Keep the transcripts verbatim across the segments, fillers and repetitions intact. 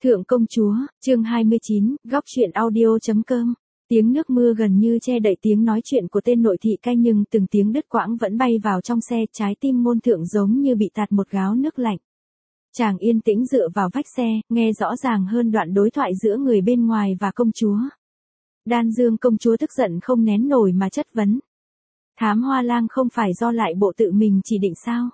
Thượng công chúa, chương hai mươi chín, góc truyện audio.com. Tiếng nước mưa gần như che đậy tiếng nói chuyện của tên nội thị cai, nhưng từng tiếng đứt quãng vẫn bay vào trong xe, trái tim Ngôn Thượng giống như bị tạt một gáo nước lạnh. Chàng yên tĩnh dựa vào vách xe, nghe rõ ràng hơn đoạn đối thoại giữa người bên ngoài và công chúa. Đan Dương công chúa tức giận không nén nổi mà chất vấn. Thám Hoa Lang không phải do lại bộ tự mình chỉ định sao?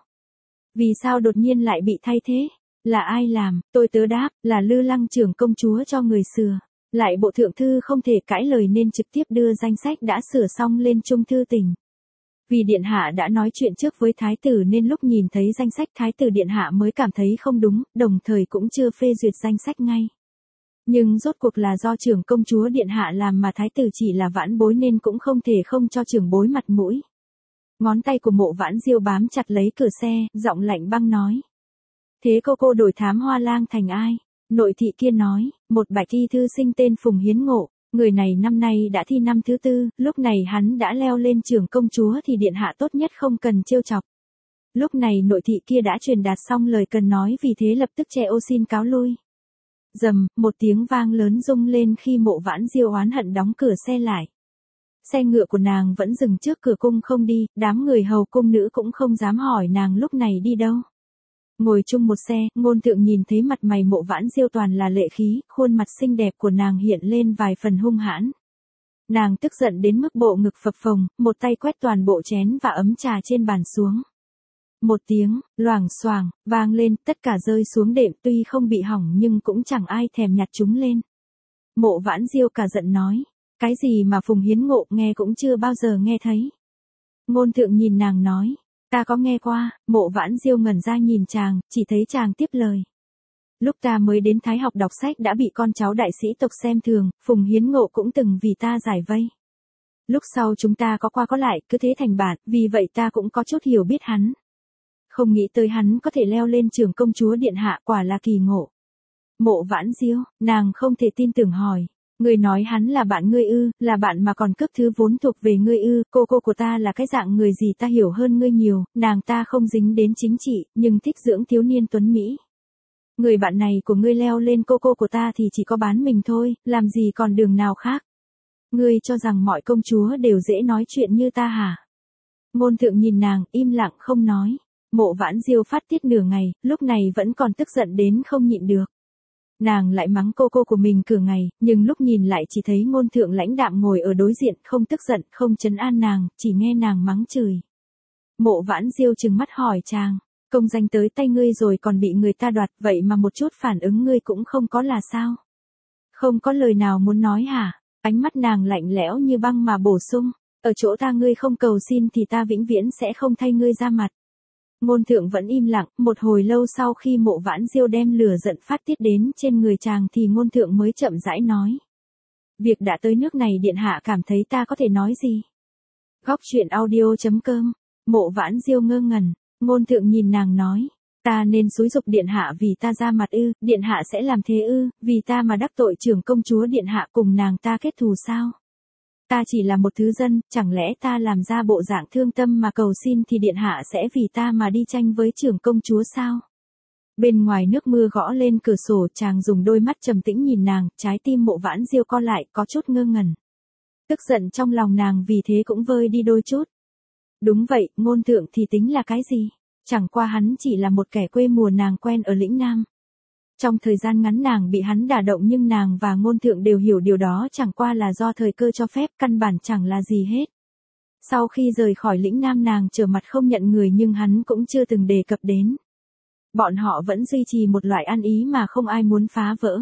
Vì sao đột nhiên lại bị thay thế? Là ai làm? Tôi tớ đáp, là Lư Lăng trưởng công chúa cho người sửa. Lại bộ thượng thư không thể cãi lời nên trực tiếp đưa danh sách đã sửa xong lên Trung thư tỉnh. Vì điện hạ đã nói chuyện trước với thái tử nên lúc nhìn thấy danh sách thái tử điện hạ mới cảm thấy không đúng, đồng thời cũng chưa phê duyệt danh sách ngay. Nhưng rốt cuộc là do trưởng công chúa điện hạ làm mà thái tử chỉ là vãn bối nên cũng không thể không cho trưởng bối mặt mũi. Ngón tay của Mộ Vãn Diêu bám chặt lấy cửa xe, giọng lạnh băng nói. Thế cô cô đổi Thám Hoa Lang thành ai? Nội thị kia nói, một bạch y thư sinh tên Phùng Hiến Ngộ, người này năm nay đã thi năm thứ tư, lúc này hắn đã leo lên trưởng công chúa thì điện hạ tốt nhất không cần trêu chọc. Lúc này nội thị kia đã truyền đạt xong lời cần nói, vì thế lập tức che ô xin cáo lui. Rầm, một tiếng vang lớn rung lên khi Mộ Vãn Diêu oán hận đóng cửa xe lại. Xe ngựa của nàng vẫn dừng trước cửa cung không đi, đám người hầu cung nữ cũng không dám hỏi nàng lúc này đi đâu. Ngồi chung một xe, Ngôn Thượng nhìn thấy mặt mày Mộ Vãn Diêu toàn là lệ khí, khuôn mặt xinh đẹp của nàng hiện lên vài phần hung hãn. Nàng tức giận đến mức bộ ngực phập phồng, một tay quét toàn bộ chén và ấm trà trên bàn xuống. Một tiếng, loảng xoảng, vang lên, tất cả rơi xuống đệm, tuy không bị hỏng nhưng cũng chẳng ai thèm nhặt chúng lên. Mộ Vãn Diêu cả giận nói, cái gì mà Phùng Hiến Ngộ, nghe cũng chưa bao giờ nghe thấy. Ngôn Thượng nhìn nàng nói, ta có nghe qua. Mộ Vãn Diêu ngẩn ra nhìn chàng, chỉ thấy chàng tiếp lời. Lúc ta mới đến Thái học đọc sách đã bị con cháu đại sĩ tộc xem thường, Phùng Hiến Ngộ cũng từng vì ta giải vây. Lúc sau chúng ta có qua có lại, cứ thế thành bạn, vì vậy ta cũng có chút hiểu biết hắn. Không nghĩ tới hắn có thể leo lên trưởng công chúa điện hạ, quả là kỳ ngộ. Mộ Vãn Diêu, nàng không thể tin tưởng hỏi. Ngươi nói hắn là bạn ngươi ư? Là bạn mà còn cướp thứ vốn thuộc về ngươi ư? Cô cô của ta là cái dạng người gì ta hiểu hơn ngươi nhiều, nàng ta không dính đến chính trị, nhưng thích dưỡng thiếu niên tuấn Mỹ. Người bạn này của ngươi leo lên cô cô của ta thì chỉ có bán mình thôi, làm gì còn đường nào khác. Ngươi cho rằng mọi công chúa đều dễ nói chuyện như ta hả? Ngôn Thượng nhìn nàng, im lặng không nói. Mộ Vãn Diêu phát tiết nửa ngày, lúc này vẫn còn tức giận đến không nhịn được. Nàng lại mắng cô cô của mình cửa ngày, nhưng lúc nhìn lại chỉ thấy Ngôn Thượng lãnh đạm ngồi ở đối diện, không tức giận, không trấn an nàng, chỉ nghe nàng mắng chửi. Mộ Vãn Diêu trừng mắt hỏi chàng, công danh tới tay ngươi rồi còn bị người ta đoạt, vậy mà một chút phản ứng ngươi cũng không có là sao? Không có lời nào muốn nói hả? Ánh mắt nàng lạnh lẽo như băng mà bổ sung, ở chỗ ta ngươi không cầu xin thì ta vĩnh viễn sẽ không thay ngươi ra mặt. Ngôn Thượng vẫn im lặng, một hồi lâu sau khi Mộ Vãn Diêu đem lửa giận phát tiết đến trên người chàng thì Ngôn Thượng mới chậm rãi nói. Việc đã tới nước này điện hạ cảm thấy ta có thể nói gì? Góc truyện audio.com. Mộ Vãn Diêu ngơ ngẩn, Ngôn Thượng nhìn nàng nói. Ta nên xúi giục điện hạ vì ta ra mặt ư? Điện hạ sẽ làm thế ư? Vì ta mà đắc tội trưởng công chúa điện hạ cùng nàng ta kết thù sao? Ta chỉ là một thứ dân, chẳng lẽ ta làm ra bộ dạng thương tâm mà cầu xin thì điện hạ sẽ vì ta mà đi tranh với trưởng công chúa sao? Bên ngoài nước mưa gõ lên cửa sổ, chàng dùng đôi mắt trầm tĩnh nhìn nàng, trái tim Mộ Vãn Diêu co lại, có chút ngơ ngẩn. Tức giận trong lòng nàng vì thế cũng vơi đi đôi chút. Đúng vậy, Ngôn Thượng thì tính là cái gì? Chẳng qua hắn chỉ là một kẻ quê mùa nàng quen ở lĩnh Nam. Trong thời gian ngắn nàng bị hắn đả động, nhưng nàng và Ngôn Thượng đều hiểu điều đó chẳng qua là do thời cơ cho phép, căn bản chẳng là gì hết. Sau khi rời khỏi lĩnh Nam nàng trở mặt không nhận người, nhưng hắn cũng chưa từng đề cập đến. Bọn họ vẫn duy trì một loại ăn ý mà không ai muốn phá vỡ.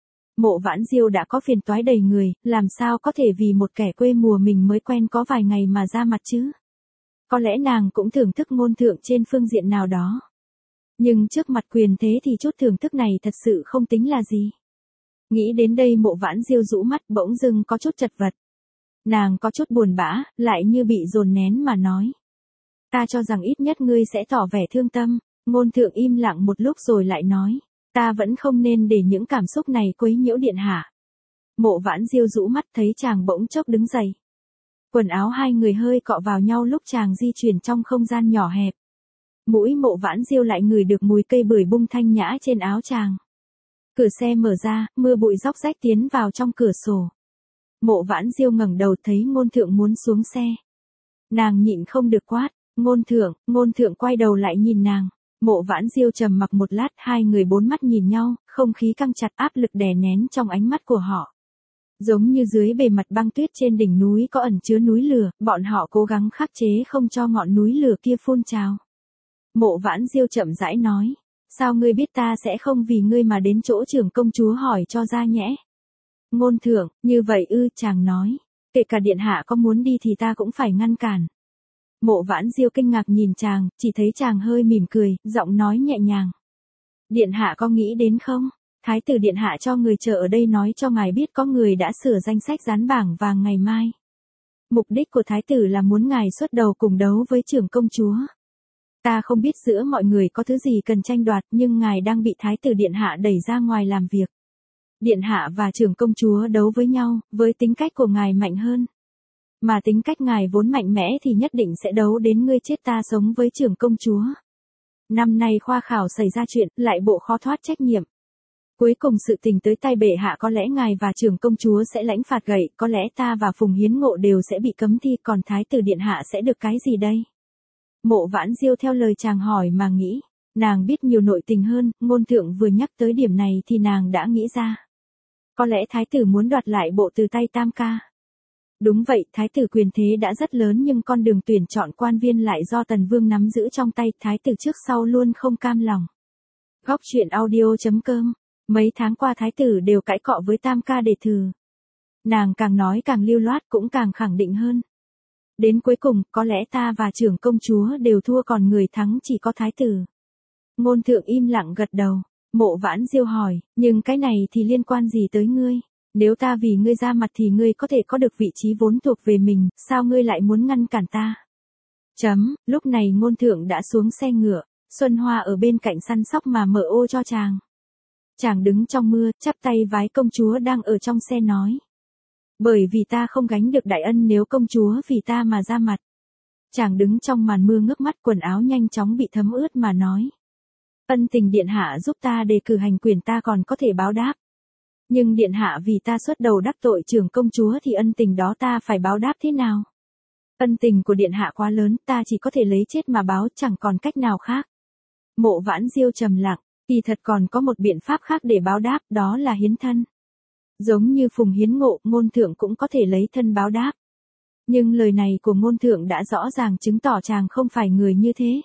Mộ Vãn Diêu đã có phiền toái đầy người, làm sao có thể vì một kẻ quê mùa mình mới quen có vài ngày mà ra mặt chứ? Có lẽ nàng cũng thưởng thức Ngôn Thượng trên phương diện nào đó. Nhưng trước mặt quyền thế thì chút thưởng thức này thật sự không tính là gì. Nghĩ đến đây Mộ Vãn Diêu rũ mắt, bỗng dưng có chút chật vật. Nàng có chút buồn bã, lại như bị dồn nén mà nói. Ta cho rằng ít nhất ngươi sẽ tỏ vẻ thương tâm. Ngôn Thượng im lặng một lúc rồi lại nói. Ta vẫn không nên để những cảm xúc này quấy nhiễu điện hạ. Mộ Vãn Diêu rũ mắt thấy chàng bỗng chốc đứng dậy. Quần áo hai người hơi cọ vào nhau lúc chàng di chuyển trong không gian nhỏ hẹp. Mũi Mộ Vãn Diêu lại ngửi được mùi cây bưởi bung thanh nhã trên áo chàng. Cửa xe mở ra, mưa bụi róc rách tiến vào trong cửa sổ. Mộ Vãn Diêu ngẩng đầu thấy Ngôn Thượng muốn xuống xe. Nàng nhịn không được quát, Ngôn Thượng, Ngôn Thượng quay đầu lại nhìn nàng. Mộ Vãn Diêu trầm mặc một lát, hai người bốn mắt nhìn nhau, không khí căng chặt, áp lực đè nén trong ánh mắt của họ. Giống như dưới bề mặt băng tuyết trên đỉnh núi có ẩn chứa núi lửa, bọn họ cố gắng khắc chế không cho ngọn núi lửa kia phun trào. Mộ Vãn Diêu chậm rãi nói, sao ngươi biết ta sẽ không vì ngươi mà đến chỗ trưởng công chúa hỏi cho ra nhẽ? Ngôn Thượng, như vậy ư? Chàng nói, kể cả điện hạ có muốn đi thì ta cũng phải ngăn cản. Mộ Vãn Diêu kinh ngạc nhìn chàng, chỉ thấy chàng hơi mỉm cười, giọng nói nhẹ nhàng. Điện hạ có nghĩ đến không? Thái tử điện hạ cho người chờ ở đây nói cho ngài biết có người đã sửa danh sách dán bảng vàng ngày mai. Mục đích của thái tử là muốn ngài xuất đầu cùng đấu với trưởng công chúa. Ta không biết giữa mọi người có thứ gì cần tranh đoạt, nhưng ngài đang bị thái tử điện hạ đẩy ra ngoài làm việc. Điện hạ và trưởng công chúa đấu với nhau, với tính cách của ngài mạnh hơn. Mà tính cách ngài vốn mạnh mẽ thì nhất định sẽ đấu đến ngươi chết ta sống với trưởng công chúa. Năm nay khoa khảo xảy ra chuyện, lại bộ khó thoát trách nhiệm. Cuối cùng sự tình tới tay bệ hạ, có lẽ ngài và trưởng công chúa sẽ lãnh phạt gậy, có lẽ ta và Phùng Hiến Ngộ đều sẽ bị cấm thi, còn thái tử điện hạ sẽ được cái gì đây? Mộ Vãn Diêu theo lời chàng hỏi mà nghĩ, nàng biết nhiều nội tình hơn, Ngôn Thượng vừa nhắc tới điểm này thì nàng đã nghĩ ra. Có lẽ thái tử muốn đoạt lại bộ từ tay Tam ca. Đúng vậy, thái tử quyền thế đã rất lớn nhưng con đường tuyển chọn quan viên lại do Tần Vương nắm giữ trong tay, thái tử trước sau luôn không cam lòng. Góc truyện audio chấm com. Mấy tháng qua thái tử đều cãi cọ với Tam ca để thử. Nàng càng nói càng lưu loát, cũng càng khẳng định hơn. Đến cuối cùng, có lẽ ta và trưởng công chúa đều thua, còn người thắng chỉ có thái tử. Ngôn Thượng im lặng gật đầu. Mộ Vãn Diêu hỏi, nhưng cái này thì liên quan gì tới ngươi? Nếu ta vì ngươi ra mặt thì ngươi có thể có được vị trí vốn thuộc về mình, sao ngươi lại muốn ngăn cản ta? Chấm, lúc này Ngôn Thượng đã xuống xe ngựa, Xuân Hoa ở bên cạnh săn sóc mà mở ô cho chàng. Chàng đứng trong mưa, chắp tay vái công chúa đang ở trong xe nói. Bởi vì ta không gánh được đại ân nếu công chúa vì ta mà ra mặt. Chàng đứng trong màn mưa ngước mắt, quần áo nhanh chóng bị thấm ướt mà nói. Ân tình điện hạ giúp ta đề cử hành quyền ta còn có thể báo đáp. Nhưng điện hạ vì ta xuất đầu đắc tội trưởng công chúa thì ân tình đó ta phải báo đáp thế nào? Ân tình của điện hạ quá lớn, ta chỉ có thể lấy chết mà báo, chẳng còn cách nào khác. Mộ Vãn Diêu trầm lặng, kỳ thật còn có một biện pháp khác để báo đáp, đó là hiến thân. Giống như Phùng Hiến Ngộ, Ngôn Thượng cũng có thể lấy thân báo đáp. Nhưng lời này của Ngôn Thượng đã rõ ràng chứng tỏ chàng không phải người như thế.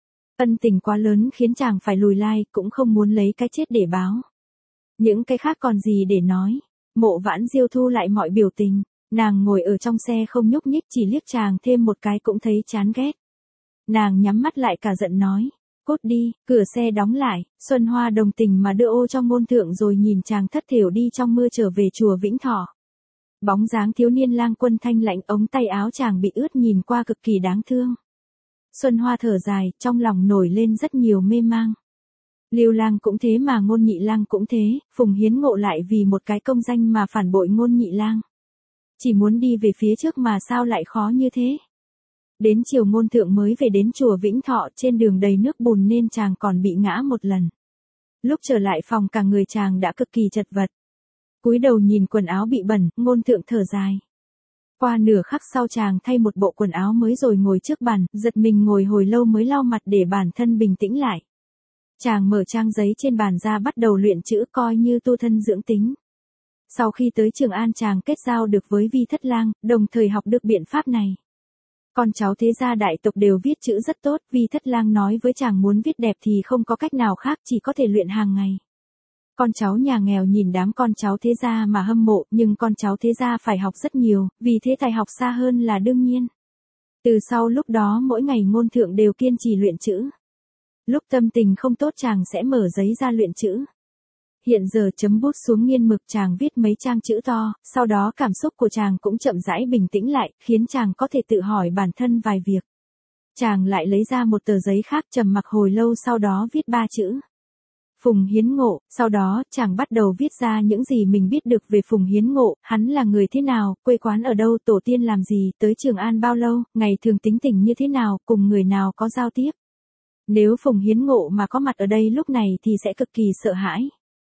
Ân tình quá lớn khiến chàng phải lùi lai, cũng không muốn lấy cái chết để báo. Những cái khác còn gì để nói. Mộ Vãn Diêu thu lại mọi biểu tình, nàng ngồi ở trong xe không nhúc nhích, chỉ liếc chàng thêm một cái cũng thấy chán ghét. Nàng nhắm mắt lại cả giận nói, cút đi. Cửa xe đóng lại, Xuân Hoa đồng tình mà đưa ô cho Ngôn Thượng rồi nhìn chàng thất thểu đi trong mưa trở về chùa Vĩnh Thọ. Bóng dáng thiếu niên lang quân thanh lãnh, ống tay áo chàng bị ướt nhìn qua cực kỳ đáng thương. Xuân Hoa thở dài, trong lòng nổi lên rất nhiều mê mang. Lưu Lang cũng thế mà Ngôn Nhị Lang cũng thế, Phùng Hiến Ngộ lại vì một cái công danh mà phản bội Ngôn Nhị Lang. Chỉ muốn đi về phía trước mà sao lại khó như thế? Đến chiều Ngôn Thượng mới về đến chùa Vĩnh Thọ, trên đường đầy nước bùn nên chàng còn bị ngã một lần. Lúc trở lại phòng cả người chàng đã cực kỳ chật vật. Cúi đầu nhìn quần áo bị bẩn, Ngôn Thượng thở dài. Qua nửa khắc sau chàng thay một bộ quần áo mới rồi ngồi trước bàn, giật mình ngồi hồi lâu mới lau mặt để bản thân bình tĩnh lại. Chàng mở trang giấy trên bàn ra bắt đầu luyện chữ coi như tu thân dưỡng tính. Sau khi tới Trường An chàng kết giao được với Vi Thất Lang, đồng thời học được biện pháp này. Con cháu thế gia đại tộc đều viết chữ rất tốt, Vi Thất Lang nói với chàng muốn viết đẹp thì không có cách nào khác, chỉ có thể luyện hàng ngày. Con cháu nhà nghèo nhìn đám con cháu thế gia mà hâm mộ, nhưng con cháu thế gia phải học rất nhiều, vì thế tài học xa hơn là đương nhiên. Từ sau lúc đó mỗi ngày Ngôn Thượng đều kiên trì luyện chữ. Lúc tâm tình không tốt chàng sẽ mở giấy ra luyện chữ. Hiện giờ chấm bút xuống nghiên mực chàng viết mấy trang chữ to, sau đó cảm xúc của chàng cũng chậm rãi bình tĩnh lại, khiến chàng có thể tự hỏi bản thân vài việc. Chàng lại lấy ra một tờ giấy khác trầm mặc hồi lâu sau đó viết ba chữ. Phùng Hiến Ngộ, sau đó chàng bắt đầu viết ra những gì mình biết được về Phùng Hiến Ngộ, hắn là người thế nào, quê quán ở đâu, tổ tiên làm gì, tới Trường An bao lâu, ngày thường tính tình như thế nào, cùng người nào có giao tiếp. Nếu Phùng Hiến Ngộ mà có mặt ở đây lúc này thì sẽ cực kỳ sợ hãi.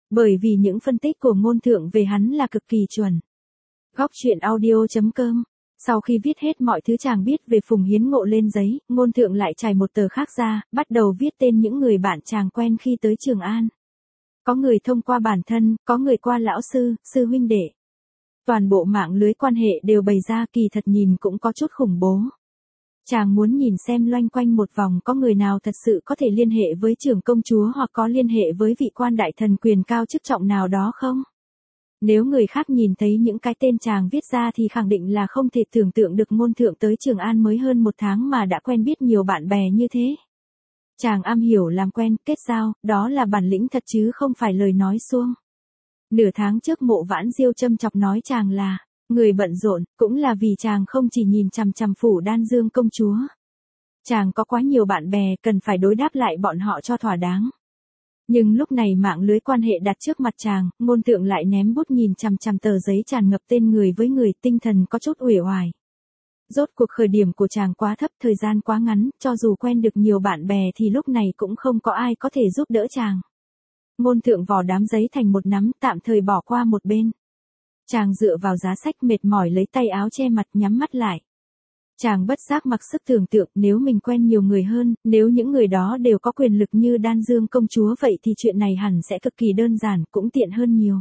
Bởi vì những phân tích của ngôn thượng về hắn là cực kỳ chuẩn. Góc truyện audio.com. Sau khi viết hết mọi thứ chàng biết về Phùng Hiến Ngộ lên giấy, ngôn thượng lại trải một tờ khác ra, bắt đầu viết tên những người bạn chàng quen khi tới Trường An. Có người thông qua bản thân, có người qua lão sư, sư huynh đệ. Toàn bộ mạng lưới quan hệ đều bày ra, kỳ thật nhìn cũng có chút khủng bố. Chàng muốn nhìn xem loanh quanh một vòng có người nào thật sự có thể liên hệ với trưởng công chúa hoặc có liên hệ với vị quan đại thần quyền cao chức trọng nào đó không? Nếu người khác nhìn thấy những cái tên chàng viết ra thì khẳng định là không thể tưởng tượng được ngôn thượng tới Trường An mới hơn một tháng mà đã quen biết nhiều bạn bè như thế. Chàng am hiểu làm quen, kết giao, đó là bản lĩnh thật chứ không phải lời nói suông. Nửa tháng trước Mộ Vãn Diêu châm chọc nói chàng là người bận rộn, cũng là vì chàng không chỉ nhìn chằm chằm phủ Đan Dương công chúa. Chàng có quá nhiều bạn bè, cần phải đối đáp lại bọn họ cho thỏa đáng. Nhưng lúc này mạng lưới quan hệ đặt trước mặt chàng, ngôn thượng lại ném bút nhìn chằm chằm tờ giấy tràn ngập tên người với người, tinh thần có chút uể oải. Rốt cuộc khởi điểm của chàng quá thấp, thời gian quá ngắn, cho dù quen được nhiều bạn bè thì lúc này cũng không có ai có thể giúp đỡ chàng. Ngôn thượng vò đám giấy thành một nắm, tạm thời bỏ qua một bên. Chàng dựa vào giá sách mệt mỏi lấy tay áo che mặt nhắm mắt lại. Chàng bất giác mặc sức tưởng tượng nếu mình quen nhiều người hơn, nếu những người đó đều có quyền lực như Đan Dương công chúa vậy thì chuyện này hẳn sẽ cực kỳ đơn giản, cũng tiện hơn nhiều.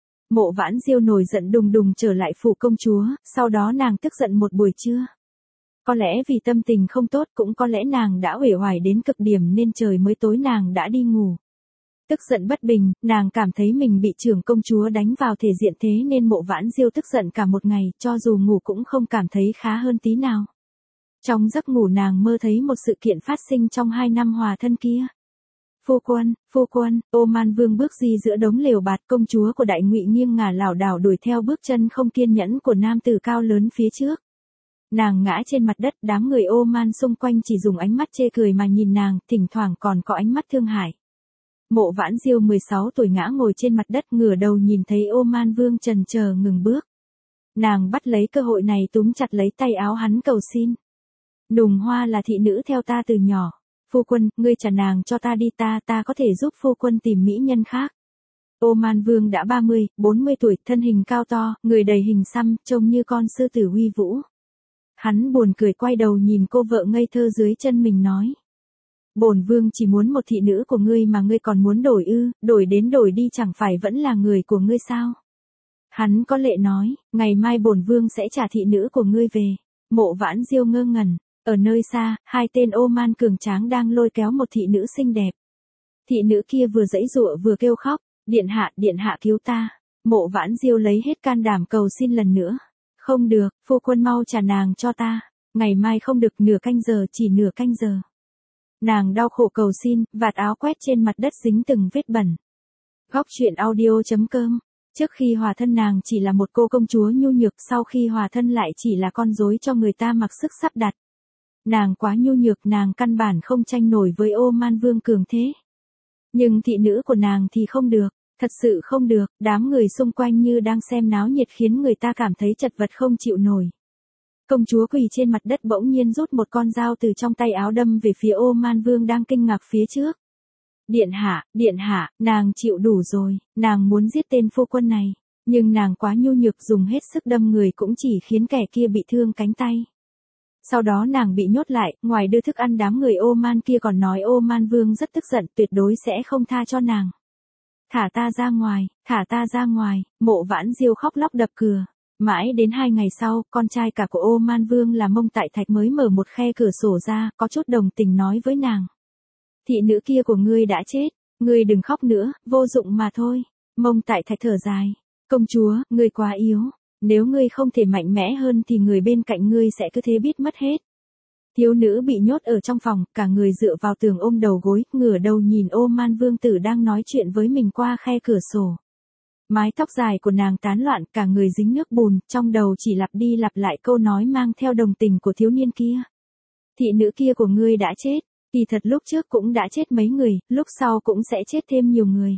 Mộ Vãn Diêu nổi giận đùng đùng trở lại phủ công chúa, sau đó nàng tức giận một buổi trưa. Có lẽ vì tâm tình không tốt, cũng có lẽ nàng đã uể oải đến cực điểm nên trời mới tối nàng đã đi ngủ. Tức giận bất bình, nàng cảm thấy mình bị trưởng công chúa đánh vào thể diện thế nên Mộ Vãn Diêu tức giận cả một ngày, cho dù ngủ cũng không cảm thấy khá hơn tí nào. Trong giấc ngủ nàng mơ thấy một sự kiện phát sinh trong hai năm hòa thân kia. Phu quân, phu quân, Ô Man Vương bước di giữa đống lều bạt, công chúa của Đại Ngụy nghiêng ngả lảo đảo đuổi theo bước chân không kiên nhẫn của nam tử cao lớn phía trước. Nàng ngã trên mặt đất, đám người Ô Man xung quanh chỉ dùng ánh mắt chê cười mà nhìn nàng, thỉnh thoảng còn có ánh mắt thương hại. Mộ Vãn Diêu mười sáu tuổi ngã ngồi trên mặt đất, ngửa đầu nhìn thấy Ô Man Vương chần chờ ngừng bước. Nàng bắt lấy cơ hội này túm chặt lấy tay áo hắn cầu xin. Nùng Hoa là thị nữ theo ta từ nhỏ. Phu quân, ngươi trả nàng cho ta đi, ta, ta có thể giúp phu quân tìm mỹ nhân khác. Ô Man Vương đã ba mươi, bốn mươi tuổi, thân hình cao to, người đầy hình xăm, trông như con sư tử uy vũ. Hắn buồn cười quay đầu nhìn cô vợ ngây thơ dưới chân mình nói. Bổn vương chỉ muốn một thị nữ của ngươi mà ngươi còn muốn đổi ư, đổi đến đổi đi chẳng phải vẫn là người của ngươi sao? Hắn có lệ nói, ngày mai bổn vương sẽ trả thị nữ của ngươi về. Mộ Vãn Diêu ngơ ngẩn, ở nơi xa, hai tên Ô Man cường tráng đang lôi kéo một thị nữ xinh đẹp. Thị nữ kia vừa giãy giụa vừa kêu khóc, điện hạ, điện hạ cứu ta. Mộ Vãn Diêu lấy hết can đảm cầu xin lần nữa. Không được, phu quân mau trả nàng cho ta. Ngày mai không được, nửa canh giờ, chỉ nửa canh giờ. Nàng đau khổ cầu xin, vạt áo quét trên mặt đất dính từng vết bẩn. Góc truyện audio.com. Trước khi hòa thân nàng chỉ là một cô công chúa nhu nhược, sau khi hòa thân lại chỉ là con rối cho người ta mặc sức sắp đặt. Nàng quá nhu nhược, nàng căn bản không tranh nổi với Ô Man Vương cường thế. Nhưng thị nữ của nàng thì không được, thật sự không được, đám người xung quanh như đang xem náo nhiệt khiến người ta cảm thấy chật vật không chịu nổi. Công chúa quỳ trên mặt đất bỗng nhiên rút một con dao từ trong tay áo đâm về phía Ô Man Vương đang kinh ngạc phía trước. Điện hạ, điện hạ, nàng chịu đủ rồi, nàng muốn giết tên phu quân này, nhưng nàng quá nhu nhược, dùng hết sức đâm người cũng chỉ khiến kẻ kia bị thương cánh tay. Sau đó nàng bị nhốt lại, ngoài đưa thức ăn đám người Ô Man kia còn nói Ô Man Vương rất tức giận, tuyệt đối sẽ không tha cho nàng. Thả ta ra ngoài, thả ta ra ngoài, Mộ Vãn Diêu khóc lóc đập cửa. Mãi đến hai ngày sau, con trai cả của Ô Man Vương là Mông Tại Thạch mới mở một khe cửa sổ ra, có chút đồng tình nói với nàng. Thị nữ kia của ngươi đã chết, ngươi đừng khóc nữa, vô dụng mà thôi. Mông Tại Thạch thở dài. Công chúa, ngươi quá yếu, nếu ngươi không thể mạnh mẽ hơn thì người bên cạnh ngươi sẽ cứ thế biết mất hết. Thiếu nữ bị nhốt ở trong phòng, cả người dựa vào tường ôm đầu gối, ngửa đầu nhìn Ô Man Vương tử đang nói chuyện với mình qua khe cửa sổ. Mái tóc dài của nàng tán loạn, cả người dính nước bùn, trong đầu chỉ lặp đi lặp lại câu nói mang theo đồng tình của thiếu niên kia. Thị nữ kia của ngươi đã chết, kỳ thật lúc trước cũng đã chết mấy người, lúc sau cũng sẽ chết thêm nhiều người.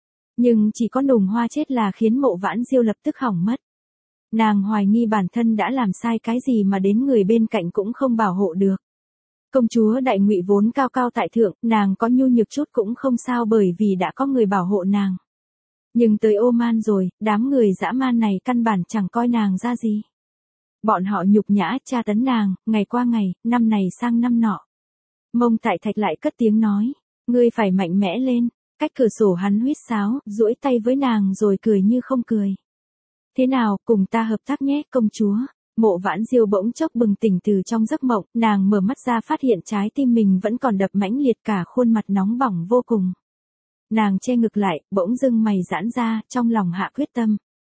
Nhưng chỉ có Nùng Hoa chết là khiến Mộ Vãn Diêu lập tức hỏng mất. Nàng hoài nghi bản thân đã làm sai cái gì mà đến người bên cạnh cũng không bảo hộ được. Công chúa Đại Ngụy vốn cao cao tại thượng, nàng có nhu nhược chút cũng không sao bởi vì đã có người bảo hộ nàng. Nhưng tới Oman rồi, đám người dã man này căn bản chẳng coi nàng ra gì. Bọn họ nhục nhã, tra tấn nàng, ngày qua ngày, năm này sang năm nọ. Mông Tại Thạch lại cất tiếng nói, ngươi phải mạnh mẽ lên. Cách cửa sổ hắn huýt sáo, duỗi tay với nàng rồi cười như không cười. Thế nào, cùng ta hợp tác nhé, công chúa. Mộ Vãn Diêu bỗng chốc bừng tỉnh từ trong giấc mộng, nàng mở mắt ra phát hiện trái tim mình vẫn còn đập mãnh liệt, cả khuôn mặt nóng bỏng vô cùng. Nàng che ngực lại, bỗng dưng mày giãn ra, trong lòng hạ quyết tâm.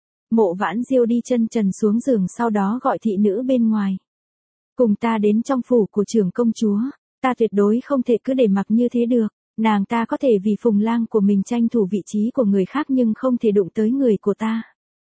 Mộ Vãn Diêu đi chân trần xuống giường, sau đó gọi thị nữ bên ngoài. Cùng ta đến trong phủ của trưởng công chúa, ta tuyệt đối không thể cứ để mặc như thế được. Nàng ta có thể vì phùng lang của mình tranh thủ vị trí của người khác nhưng không thể đụng tới người của ta.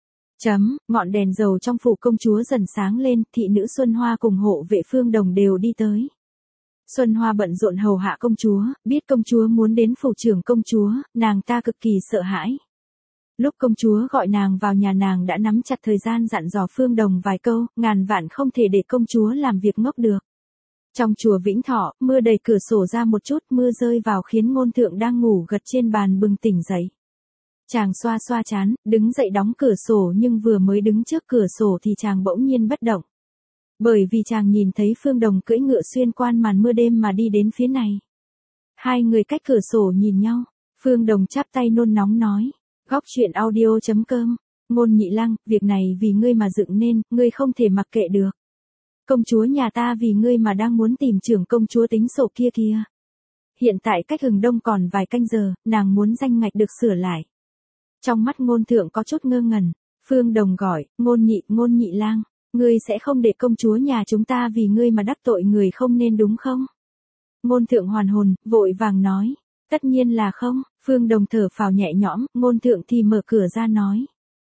Chấm, ngọn đèn dầu trong phủ công chúa dần sáng lên, thị nữ Xuân Hoa cùng hộ vệ Phương Đồng đều đi tới. Xuân Hoa bận rộn hầu hạ công chúa, biết công chúa muốn đến phủ trưởng công chúa, nàng ta cực kỳ sợ hãi. Lúc công chúa gọi nàng vào nhà, nàng đã nắm chặt thời gian dặn dò Phương Đồng vài câu, ngàn vạn không thể để công chúa làm việc ngốc được. Trong chùa Vĩnh Thọ, mưa đẩy cửa sổ ra một chút, mưa rơi vào khiến Ngôn Thượng đang ngủ gật trên bàn bừng tỉnh dậy. Chàng xoa xoa trán, đứng dậy đóng cửa sổ, nhưng vừa mới đứng trước cửa sổ thì chàng bỗng nhiên bất động. Bởi vì chàng nhìn thấy Phương Đồng cưỡi ngựa xuyên qua màn mưa đêm mà đi đến phía này. Hai người cách cửa sổ nhìn nhau, Phương Đồng chắp tay nôn nóng nói, góc truyện audio chấm com, Ngôn Nhị Lăng, việc này vì ngươi mà dựng nên, ngươi không thể mặc kệ được. Công chúa nhà ta vì ngươi mà đang muốn tìm trưởng công chúa tính sổ kia kia. Hiện tại cách hừng đông còn vài canh giờ, nàng muốn danh ngạch được sửa lại. Trong mắt Ngôn Thượng có chút ngơ ngẩn, Phương Đồng gọi, Ngôn Nhị, Ngôn Nhị Lang, ngươi sẽ không để công chúa nhà chúng ta vì ngươi mà đắc tội người không nên đúng không? Ngôn Thượng hoàn hồn, vội vàng nói, tất nhiên là không. Phương Đồng thở phào nhẹ nhõm, Ngôn Thượng thì mở cửa ra nói.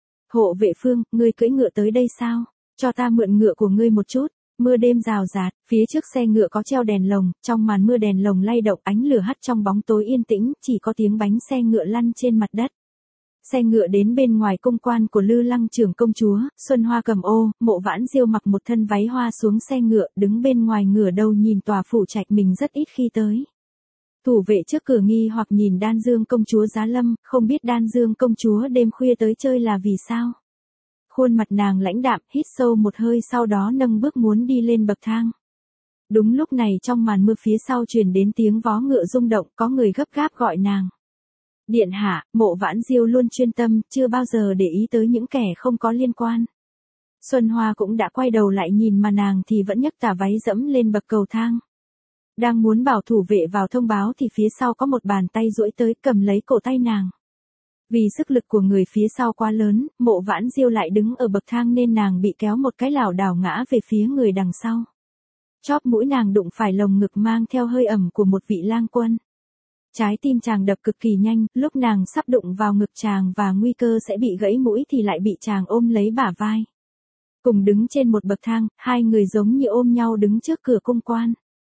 Hộ vệ Phương, ngươi cưỡi ngựa tới đây sao? Cho ta mượn ngựa của ngươi một chút. Mưa đêm rào rạt, phía trước xe ngựa có treo đèn lồng, trong màn mưa đèn lồng lay động, ánh lửa hắt trong bóng tối yên tĩnh, chỉ có tiếng bánh xe ngựa lăn trên mặt đất. Xe ngựa đến bên ngoài cung quan của Lư Lăng trưởng công chúa, Xuân Hoa cầm ô, Mộ Vãn Diêu mặc một thân váy hoa xuống xe ngựa, đứng bên ngoài ngửa đầu nhìn tòa phủ trạch mình rất ít khi tới. Thủ vệ trước cửa nghi hoặc nhìn Đan Dương công chúa giá lâm, không biết Đan Dương công chúa đêm khuya tới chơi là vì sao. Khuôn mặt nàng lãnh đạm, hít sâu một hơi, sau đó nâng bước muốn đi lên bậc thang. Đúng lúc này trong màn mưa phía sau truyền đến tiếng vó ngựa rung động, có người gấp gáp gọi nàng. Điện hạ, Mộ Vãn Diêu luôn chuyên tâm, chưa bao giờ để ý tới những kẻ không có liên quan. Xuân Hoa cũng đã quay đầu lại nhìn mà nàng thì vẫn nhấc tà váy dẫm lên bậc cầu thang. Đang muốn bảo thủ vệ vào thông báo thì phía sau có một bàn tay duỗi tới cầm lấy cổ tay nàng. Vì sức lực của người phía sau quá lớn, Mộ Vãn Diêu lại đứng ở bậc thang nên nàng bị kéo một cái lảo đảo ngã về phía người đằng sau. Chóp mũi nàng đụng phải lồng ngực mang theo hơi ẩm của một vị lang quân. Trái tim chàng đập cực kỳ nhanh, lúc nàng sắp đụng vào ngực chàng và nguy cơ sẽ bị gãy mũi thì lại bị chàng ôm lấy bả vai. Cùng đứng trên một bậc thang, hai người giống như ôm nhau đứng trước cửa cung quan.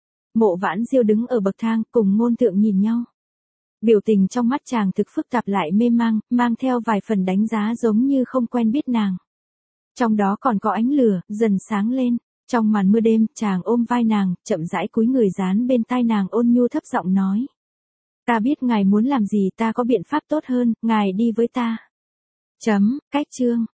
Mộ Vãn Diêu đứng ở bậc thang cùng Ngôn Thượng nhìn nhau. Biểu tình trong mắt chàng thực phức tạp lại mê mang, mang theo vài phần đánh giá giống như không quen biết nàng. Trong đó còn có ánh lửa, dần sáng lên. Trong màn mưa đêm, chàng ôm vai nàng, chậm rãi cúi người dán bên tai nàng ôn nhu thấp giọng nói. Ta biết ngài muốn làm gì, ta có biện pháp tốt hơn, ngài đi với ta. Chấm, cách chương.